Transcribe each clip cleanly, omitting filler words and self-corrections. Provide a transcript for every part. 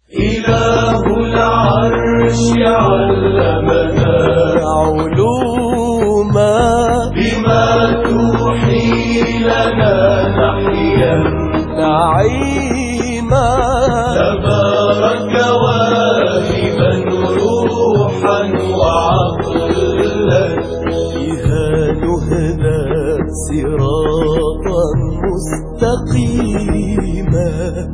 إله العرش علمنا علوما بما توحي لنا نحيا نعيما تبارك واهبا روحا وعقلا بها نهدى صراطا مستقيما.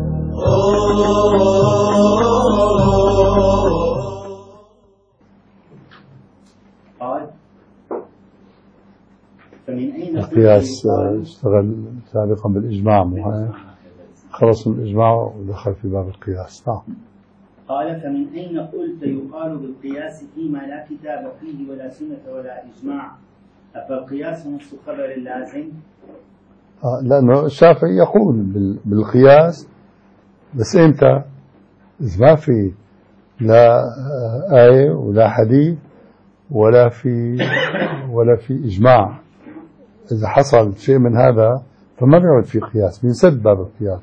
القياس اشتغل سابقا بالإجماع، خلص من الإجماع ودخل في باب القياس. نعم. قال: فمن أين قلت يقال بالقياس فيما لا كتاب فيه ولا سنة ولا إجماع؟ أفالقياس نص خبر اللازم؟ لأنه الشافعي يقول بالقياس، بس إمتى؟ إذا ما في لا آية ولا حديث ولا في إجماع. إذا حصل شيء من هذا فما بيعود في قياس، بينسد باب القياس،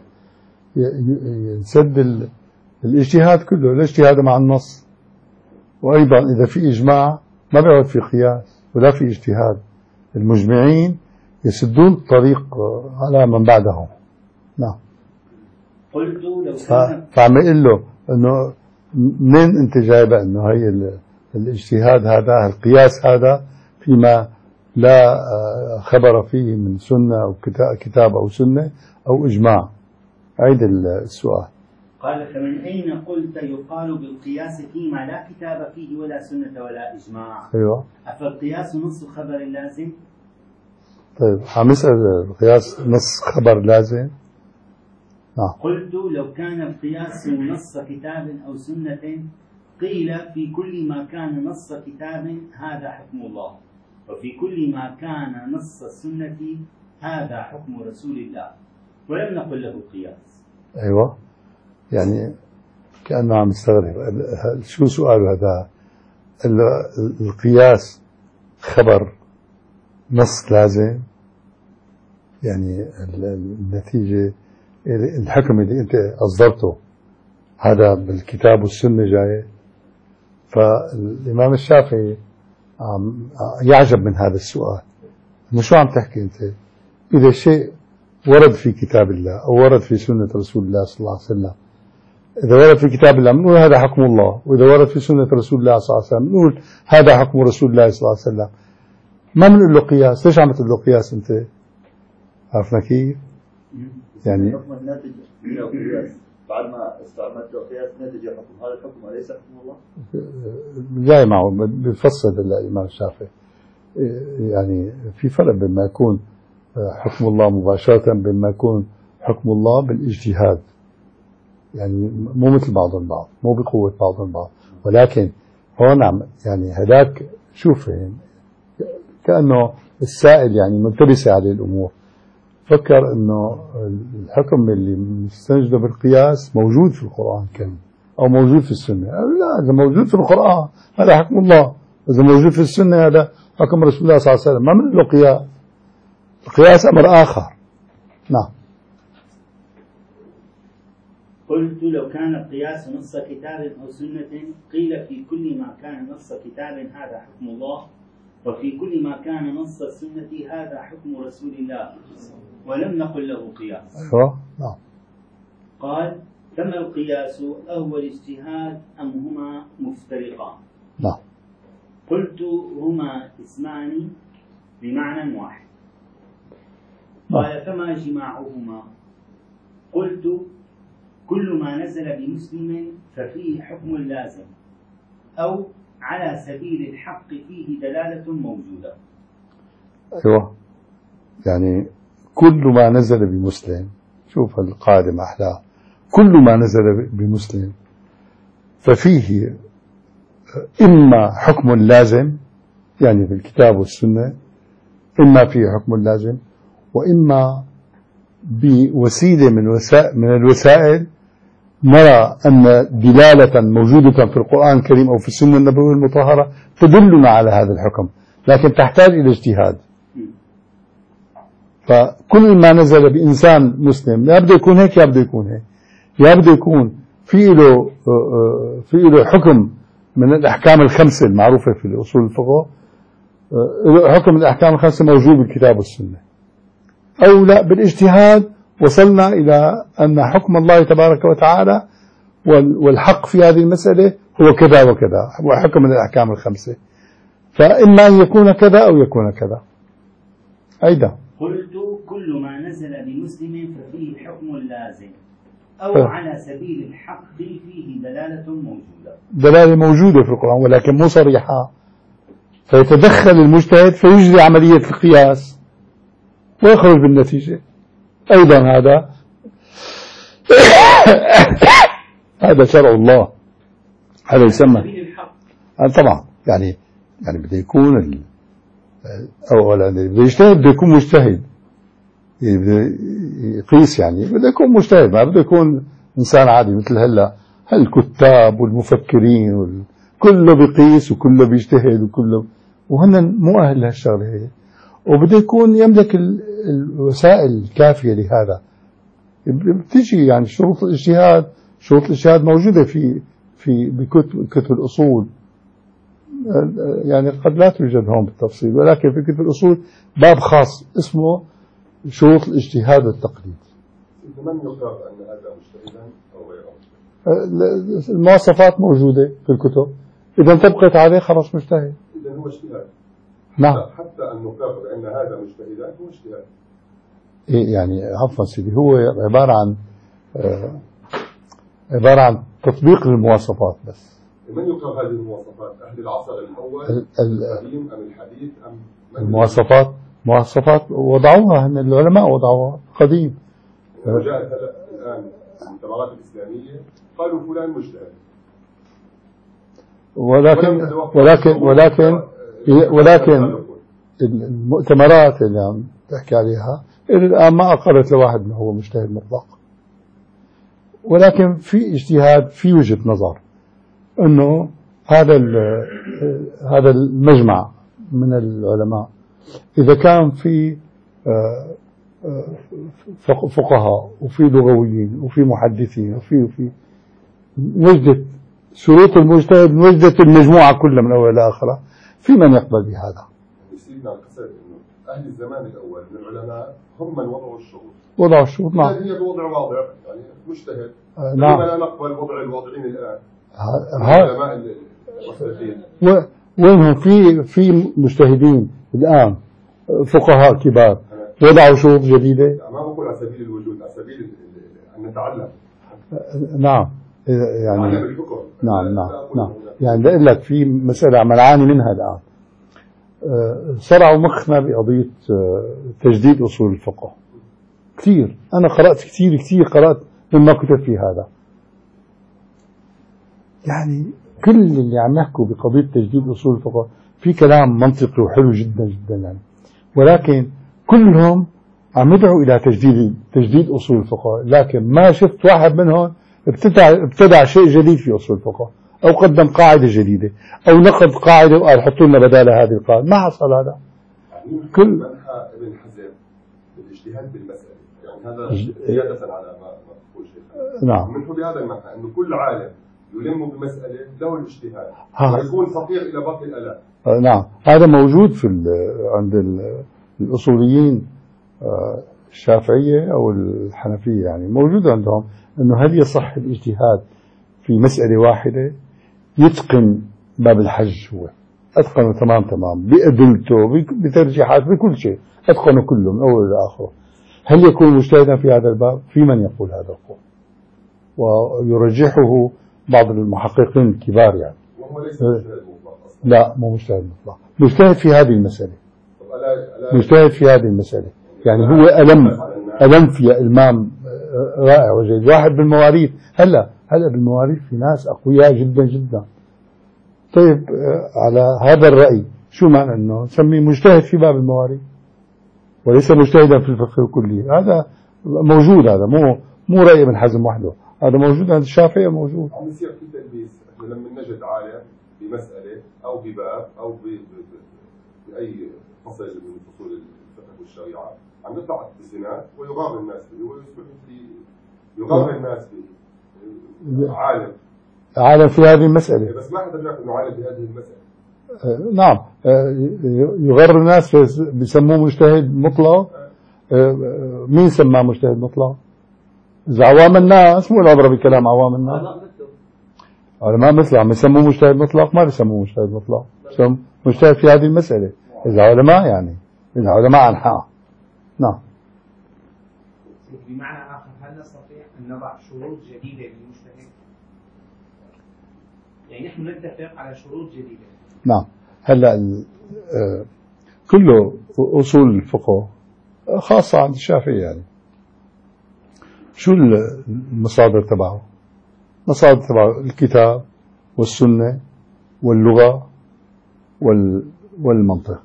ينسد الاجتهاد كله، الاجتهاد مع النص. وأيضا إذا في إجماع ما بيعود في قياس ولا في اجتهاد، المجمعين يسدون الطريق على من بعدهم. نعم. قلت لو فعم يقول له إنه منين أنت جايبه إنه هي الاجتهاد هذا، القياس هذا فيما لا خبر فيه من سنة أو كتاب أو سنة أو إجماع. عيد السؤال. قال: فمن أين قلت يقال بالقياس فيما لا كتاب فيه ولا سنة ولا إجماع؟ أيوة. أفالقياس نص خبر اللازم؟ طيب عم يسأل القياس نص خبر لازم؟ نعم. قلت: لو كان القياس نص كتاب أو سنة قيل في كل ما كان نص كتاب هذا حكم الله، وفي كل ما كان نص السنة هذا حكم رسول الله، ولم نقل له قياس. أيوة، يعني كأنه عم يستغرب شو سؤاله هذا. القياس خبر نص لازم، يعني النتيجة الحكم اللي أنت أصدرته هذا بالكتاب والسنة جاي. فالإمام الشافعي يعجب من هذا السؤال، إنه شو عم تحكي أنت؟ إذا شيء ورد في كتاب الله أو ورد في سنة رسول الله صلى الله عليه وسلم، إذا ورد في كتاب الله بنقول هذا حكم الله، وإذا ورد في سنة رسول الله صلى الله عليه وسلم بنقول هذا حكم رسول الله صلى الله عليه وسلم. ما بنقول له قياس. ليش عم تقول له قياس أنت؟ عرفنا كيف؟ يعني الحكم الناتج من القياس بعد ما استعملت القياس نتج حكم، هذا الحكم أليس حكم الله؟ جاي معه بفصل الإمام الشافعي، يعني في فرق بين ما يكون حكم الله مباشرة بين ما يكون حكم الله بالاجتهاد، يعني مو مثل بعض البعض، مو بقوة بعض البعض. ولكن هون يعني هذاك شوف كأنه السائل يعني ملتبسة عليه الأمور، فكر انه الحكم اللي مستنجده بالقياس موجود في القرآن الكريم او موجود في السنة. لا، اذا موجود في القرآن هذا حكم الله، اذا موجود في السنة هذا حكم رسول الله صلى الله عليه وسلم. ما من له قياس، القياس امر اخر. نعم. قلت: لو كان القياس نص كتاب او سنة قيل في كل ما كان نص كتاب هذا حكم الله، وفي كل ما كان نص السنة هذا حكم رسول الله، ولم نقل له قياس. أيوة. نعم. قال: فما القياس؟ أهو الاجتهاد أم هما مفترقان؟ نعم. قلت: هما اسمان بمعنى واحد. قال: فما جماعهما؟ قلت: كل ما نزل بمسلم ففيه حكم لازم، أو على سبيل الحق فيه دلالة موجودة. أيوة، يعني كل ما نزل بمسلم، شوف القاعدة ما أحلاها، كل ما نزل بمسلم ففيه إما حكم لازم، يعني بالكتاب والسنة، إما فيه حكم لازم، وإما بوسيلة من الوسائل نرى أن دلالة موجودة في القرآن الكريم أو في السنة النبوية المطهرة تدلنا على هذا الحكم، لكن تحتاج إلى اجتهاد. فكل ما نزل بإنسان مسلم يا بده يكون هيك يا بده يكون هيك، يا بده يكون في له حكم من الأحكام الخمسة المعروفة في أصول الفقه، حكم من الأحكام الخمسة موجود بالكتاب والسنة، أو لا بالاجتهاد وصلنا إلى أن حكم الله تبارك وتعالى والحق في هذه المسألة هو كذا وكذا، هو حكم من الأحكام الخمسة، فإما أن يكون كذا أو يكون كذا. أيضا قلت كل ما نزل بمسلم ففيه الحكم اللازم أو على سبيل الحق فيه دلالة موجودة. دلالة موجودة في القرآن ولكن مو صريحة، فيتدخل المجتهد فيجري عملية القياس ويخرج بالنتيجة. أيضا هذا شرع الله، هذا يسمى طبعا يعني بده يكون أولا بده يجتهد، بده يكون مجتهد، يعني بده يقيس، يعني بده يكون مجتهد، ما بده يكون إنسان عادي مثل هلا الكتاب والمفكرين كله بيقيس وكله بيجتهد وكله، وهن مو أهل لهالشغلة هي، وبده يكون يملك الوسائل الكافية لهذا. بتيجي يعني شروط الاجتهاد موجودة في بكتب الأصول، يعني قد لا توجد هون بالتفصيل، ولكن في كتب الأصول باب خاص اسمه شروط الاجتهاد والتقليد. من يقرر أن هذا مجتهدا أو غير مجتهد؟ المواصفات موجودة في الكتب، إذا انطبقت عليه خلاص مجتهد. إذا هو اجتهاد. نعم. حتى أن نقرر أن هذا مجتهدا هو اجتهاد. إيه يعني عفوا سيدي، هو عبارة عن تطبيق المواصفات بس. من يقرر هذه المواصفات؟ أهل العصر الأول القديم أم الحديث أم مواصفات وضعوها هن العلماء، وضعوها قديم. وجاءت هذا الآن المؤتمرات الإسلامية قالوا فلان مجتهد، ولكن المؤتمرات اللي عم تحكي عليها الآن ما أقرت لواحد أنه هو مجتهد مطلق، ولكن في اجتهاد، في وجهة نظر أنه هذا المجمع من العلماء إذا كان في فقهاء وفي لغويين وفي محدثين وفي وجدت شروط المجتهد، وجدت المجموعة كلها من أول إلى آخرها، في من يقبل بهذا. يصيبنا القصد إنه أهل الزمان الأول من العلماء هم من وضعوا الشروط. نعم. هي بوضع واضح، يعني مجتهد. نعم. لا نقبل وضع الواضعين الآن. العلماء المستفيد. وينهم في مجتهدين الآن فقهاء كبار وضعوا شروط جديدة. ما بقول على سبيل الوجود، على سبيل أن نتعلم. نعم يعني بالحكم. نعم يعني بقول لك في مسألة عم نعاني منها الآن، صرعوا مخنا بقضية تجديد أصول الفقه كثير. أنا قرأت كثير قرأت مما كتب في هذا، يعني كل اللي عم يحكوا بقضية تجديد أصول الفقه في كلام منطقي وحلو جدا جدا يعني، ولكن كلهم عم يدعوا إلى تجديد أصول الفقه، لكن ما شفت واحد منهم ابتدع شيء جديد في أصول الفقه، أو قدم قاعدة جديدة، أو نقض قاعدة وقال حطوا لنا بدال هذه القاعدة. ما حصل هذا. كل منحى ابن حزم بالاجتهاد بالمسألة، يعني هذا زيادة على ما تقول شيخ. نعم. منحو بهذا المنحى أنه كل عالم يلم بمسألة له الاجتهاد ويكون فقير إلى باقي الآلاف. نعم، هذا موجود عند الأصوليين الشافعية أو الحنفية، يعني موجود عندهم أنه هل يصح الاجتهاد في مسألة واحدة. يتقن باب الحج، هو أتقنه تمام بأدلته بترجيحات بكل شيء، أتقنه كله من أول إلى آخره. هل يكون مجتهدا في هذا الباب؟ في من يقول هذا القول، ويرجحه بعض المحققين الكبار يعني. وهو ليس مجتهد مطلق أصلا. لا، مو مجتهد مطلق، مجتهد في هذه المسألة. مجتهد في هذه المسألة، يعني هو ألم في إلمام رائع وجيد. واحد بالمواريث، هلا بالمواريث في ناس أقوياء جدا جدا. طيب على هذا الرأي شو معنى أنه نسميه مجتهد في باب المواريث وليس مجتهدا في الفقه الكلي؟ هذا موجود، هذا مو رأي ابن حزم وحده، هذا موجود عند الشافعي، موجود. عم يصير في تلبيس. احنا لما نجد عالم بمسألة أو بباب أو بأي فصل من فصول الفقه والشريعة عم يطلع السناد ويغار الناس به ويصبح يغار الناس به. عالم في هذه المسألة. بس ما حدا بيعرف انه عالم بهذه المسألة. نعم. يغر الناس بيسموه مجتهد مطلق. مين سماه مجتهد مطلق؟ إذا عوام الناس، مو العبرة بكلام عوام الناس. علماء مثله عم يسموه مجتهد مطلق، ما بيسموه مجتهد مطلق، بيسموه مجتهد في هذه المسألة. إذا علماء يعني إذا علماء عن حق. نعم. بمعنى آخر، هل نستطيع أن نضع شروط جديدة للمجتهد؟ يعني نحن نتفق على شروط جديدة. نعم. هلا كله أصول الفقه خاصة عند الشافعي. يعني شو المصادر تبعه؟ مصادر تبعه الكتاب والسنة واللغة والمنطق.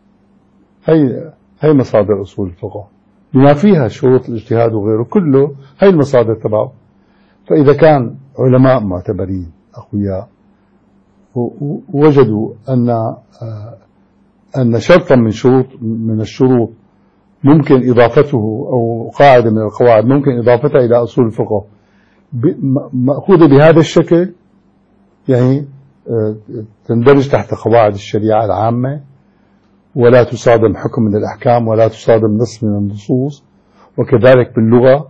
هي مصادر أصول الفقه بما فيها شروط الاجتهاد وغيره، كله هي المصادر تبعه. فإذا كان علماء معتبرين أقوياء وجدوا أن شرطا من الشروط ممكن إضافته، أو قاعدة من القواعد ممكن إضافتها إلى أصول الفقه مأخوذة بهذا الشكل، يعني تندرج تحت قواعد الشريعة العامة، ولا تصادم حكم من الأحكام ولا تصادم نص من النصوص. وكذلك باللغة،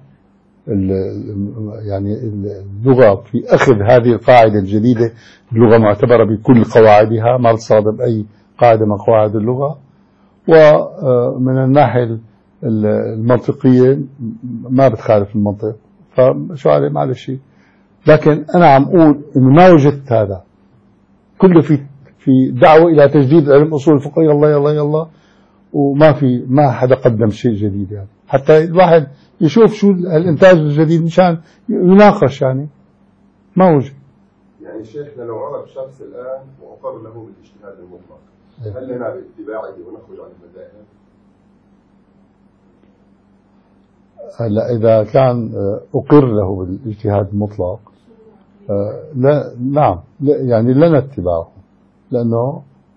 يعني اللغة في أخذ هذه القاعدة الجديدة، اللغة معتبرة بكل قواعدها، ما تصادم أي قاعدة من قواعد اللغة. ومن الناحية المنطقية ما بتخالف المنطق، فشو عليه معلش. لكن أنا عم أقول إنه ما وجدت هذا كله في دعوة إلى تجديد علم أصول الفقه. يلا ما حدا قدم شيء جديد، يعني حتى الواحد يشوف شو الإنتاج الجديد مشان يناقش. يعني ما وجد. يعني شيخنا لو عرف شخص الآن وأقر له بالاجتهاد المطلق، هل لنا باتباعه ونخرج عن المذاهب؟ هلا إذا كان أقر له بالاجتهاد المطلق، لا، نعم، يعني لنا اتباعه، لأنه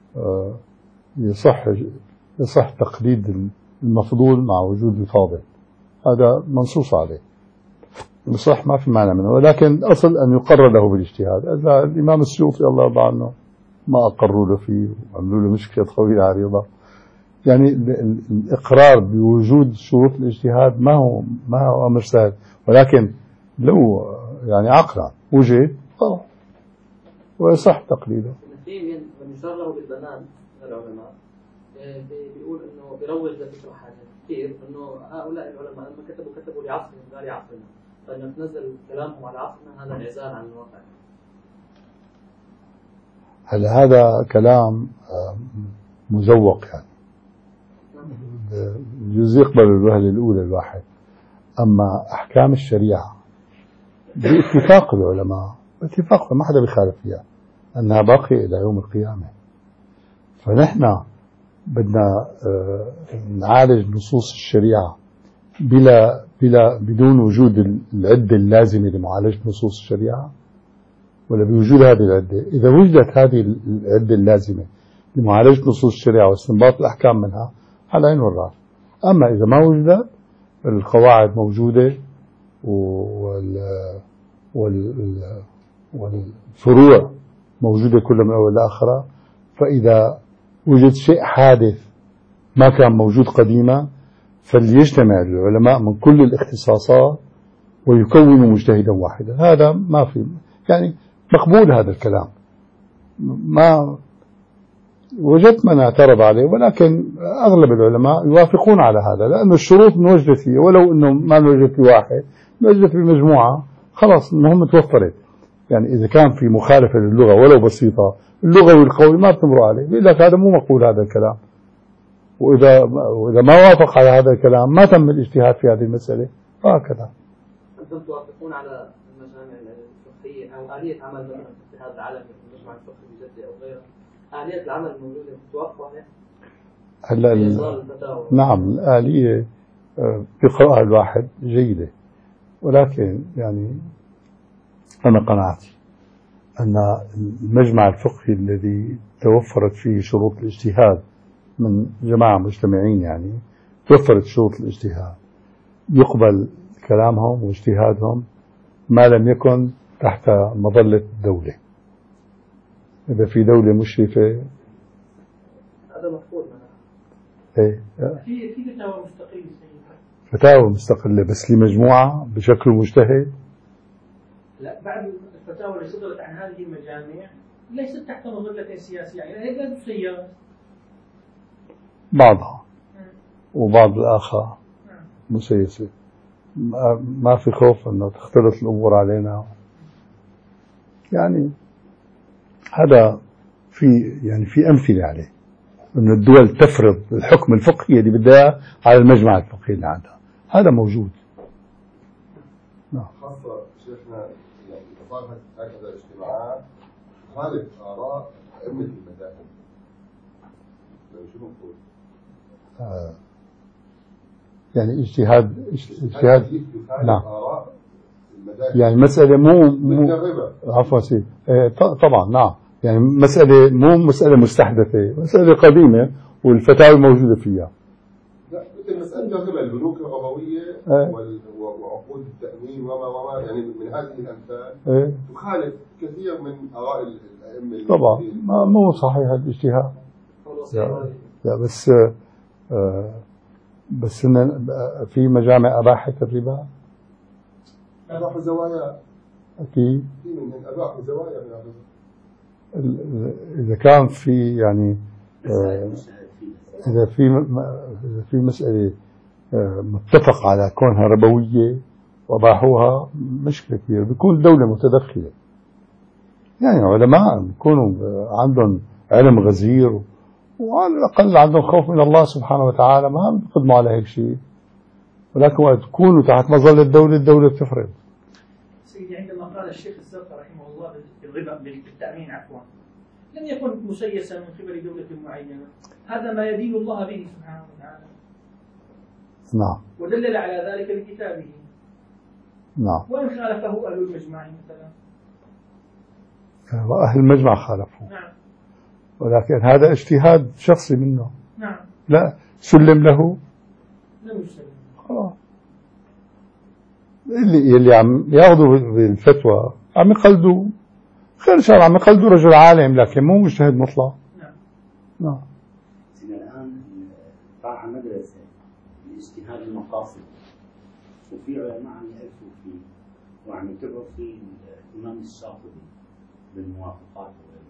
يصح تقليد المفضول مع وجود الفاضل. هذا منصوص عليه، يصح، ما في معنى منه. ولكن الأصل أن يقرر له بالاجتهاد. الإمام السيوطي الله يرضى عنه ما أقروا له فيه، وعملوا له مشكلة طويلة عريضة. يعني الإقرار بوجود شروط الاجتهاد ما هو أمر سهل، ولكن لو يعني عقلا وجد خلاص ويصح تقليده. في من يشار له بالبنان من العلماء بيقول إنه بيروج لفكرة حاجة كثير، إنه هؤلاء العلماء لما كتبوا لعصرهم لا لعصرنا، فإنه تنزل كلامهم على عصرنا هذا انعزال عن الواقع. هل هذا كلام مزوق؟ يعني يجوز يقبل الوهلة الأولى الواحد. أما أحكام الشريعة باتفاق العلماء، باتفاق ما حدا بيخالف فيها، أنها باقية إلى يوم القيامة. فنحن بدنا نعالج نصوص الشريعة بدون وجود العدة اللازمة لمعالجة نصوص الشريعة، ولا بوجود هذه العدة. إذا وجدت هذه العدة اللازمة لمعالجة نصوص الشريعة واستنباط الأحكام منها، على عين والرأس. أما إذا ما وجدت، القواعد موجودة والفروع موجودة كلها من أول لآخرة. فإذا وجد شيء حادث ما كان موجود قديما، فليجتمع العلماء من كل الاختصاصات ويكونوا مجتهدا واحدا. هذا ما في، يعني مقبول هذا الكلام، ما وجدت من اعترض عليه، ولكن أغلب العلماء يوافقون على هذا، لأن الشروط انوجدت فيه، ولو أنه ما انوجدت في واحد، انوجدت في مجموعة، خلاص المهم توفرت. يعني إذا كان في مخالفة للغة ولو بسيطة، اللغوي القوي ما بتمر عليه، بيقول لك هذا مو مقبول هذا الكلام. وإذا ما وافق على هذا الكلام ما تم الاجتهاد في هذه المسألة، وهكذا. أنتم توافقون على المجامع الفقهية أو آلية عمل مثلا الاجتهاد العالمي في المجمع الفقهي بجدة أو غيره، آلية العمل الموجودة توافقوا عليها؟ هلا نعم، الآلية بقراءة الواحد جيدة، ولكن يعني أنا قناعتي أن المجمع الفقهي الذي توفرت فيه شروط الاجتهاد من جماعة مجتمعين، يعني توفرت شروط الاجتهاد، يقبل كلامهم واجتهادهم ما لم يكن تحت مظلة دولة. إذا في دولة مشرفة هذا مفقود إيه في فتاوى مستقلة فتاوى مستقلة بس لمجموعة بشكل مجتهد. لا بعد الفتاوى اللي صدرت عن هذه المجامع ليست تحت مظلة سياسية يعني هي لا تسير بعضها وبعض الآخر مسيسة. ما في خوف أنه تختلط الأمور علينا يعني. هذا في أمثلة عليه أن الدول تفرض الحكم الفقهي اللي بدها على المجمع الفقهي اللي عندها. هذا موجود. خاصة شيخنا يعني صارت هكذا اجتماعات خالف آراء أئمة المذاهب. شو نقول؟ يعني اجتهاد نعم. يعني مسألة مو عفوا سيدي طبعا نعم. يعني مسألة مو مسألة مستحدثة، مسألة قديمة والفتاوى موجودة فيها. لا مثل مسألة الربا، البنوك الربوية وعقود التأمين وما يعني من هذه الأمثال تخالف كثير من آراء الأئمة. طبعا مو صحيح الاجتهاد. لا بس إن في مجامع أباحت الربا. أباحوا زوايا. أكيد. في منهم أباحوا زوايا من الربا. إذا كان في يعني إذا في مسألة متفق على كونها ربوية وأباحوها مشكلة كبيرة. بيكون الدولة متدخلة. يعني علماء بيكونوا عندهم علم غزير وعلى الأقل عندهم خوف من الله سبحانه وتعالى، ما بيقدموا على هيك شيء. ولكن وقت تكونوا تحت مظلة الدولة بتفرض. سيدي عندما قال الشيخ الزرقاء رحمه الله بالربا بالتأمين عفوا لم يكن مسيسا من قبل دولة معينة، هذا ما يدين الله به سبحانه وتعالى. نعم. ودلل على ذلك بكتابه. نعم. وإن خالفه أهل المجمع مثلا. وأهل المجمع خالفوه. نعم. ولكن هذا اجتهاد شخصي منه. نعم. لا سلم له. لم يسلم. خلاص. اللي عم ياخذوا بالفتوى عم يقلدوا خير شر، عم يقلدوا رجل عالم لكن مو مجتهد مطلق. نعم. نعم. الآن طرح مدرسة لاجتهاد المقاصد وفي علماء عم يألفوا فيه وعم يتبعوا فيه الإمام الشاطبي بالموافقات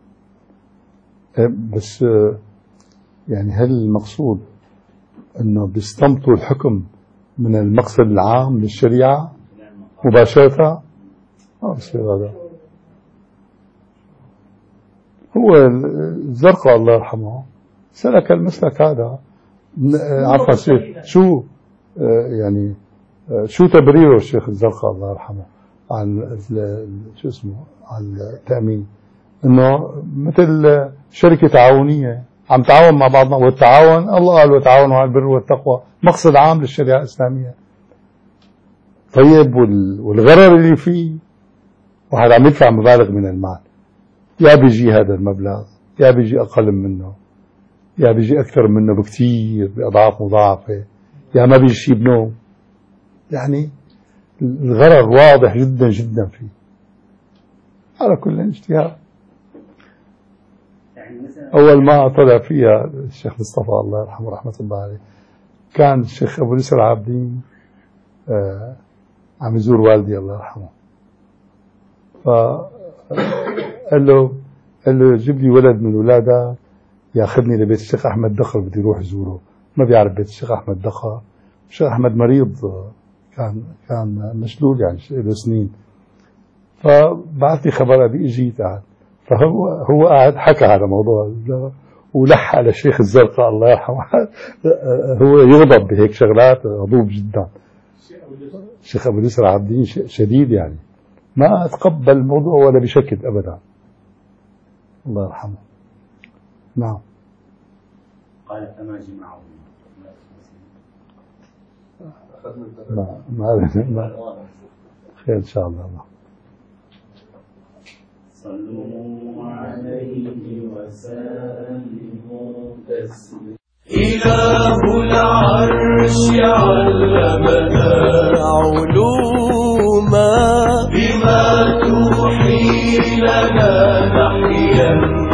بس يعني هل المقصود أنه بيستمطوا الحكم من المقصد العام للشريعة مباشرة؟ بصير هذا هو الزرقاء الله يرحمه سلك المسلك هذا. عفوا شو يعني شو تبريره الشيخ الزرقاء الله يرحمه عن شو اسمه عن التأمين؟ انه مثل شركة تعاونية عم تعاون مع بعضنا، والتعاون الله قال وتعاونوا على البر والتقوى مقصد عام للشريعة الإسلامية. طيب والغرر اللي فيه واحد عم يدفع مبالغ من المال، يا بيجي هذا المبلغ يا بيجي أقل منه يا بيجي أكثر منه بكثير بأضعاف مضاعفة، يا ما بيجي شيء بنوم. يعني الغرر واضح جدا جدا فيه. على كل اجتهاد. أول ما طلع فيها الشيخ مصطفى الله يرحمه رحمة الله عليه كان الشيخ أبو اليسر العابدين عم يزور والدي الله يرحمه، فقال له جيب لي ولد من ولادك ياخذني لبيت الشيخ أحمد دخل بدي روح زوره. ما بيعرف بيت الشيخ أحمد دخل. الشيخ أحمد مريض كان مشلول يعني له سنين، فبعث لي خبر أبي إجي تعال. فهو قاعد حكى على موضوع ولح على الشيخ الزرقاء الله يرحمه. هو يغضب بهيك شغلات، غضوب جدا. الشيخ أبو اليسر العابدين شديد يعني ما أتقبل الموضوع ولا بشكل أبدا الله يرحمه. نعم. قال فما جمعه ما خير إن شاء الله. صلوا عليه وسلموا تسليما. إله العرش علمنا علوما سبيلنا نحيا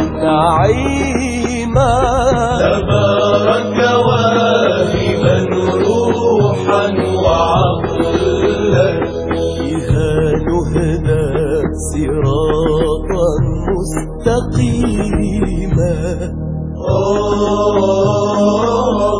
نعيما تبارك واهبا روحا وعقلا بها نهدى صراطا مستقيما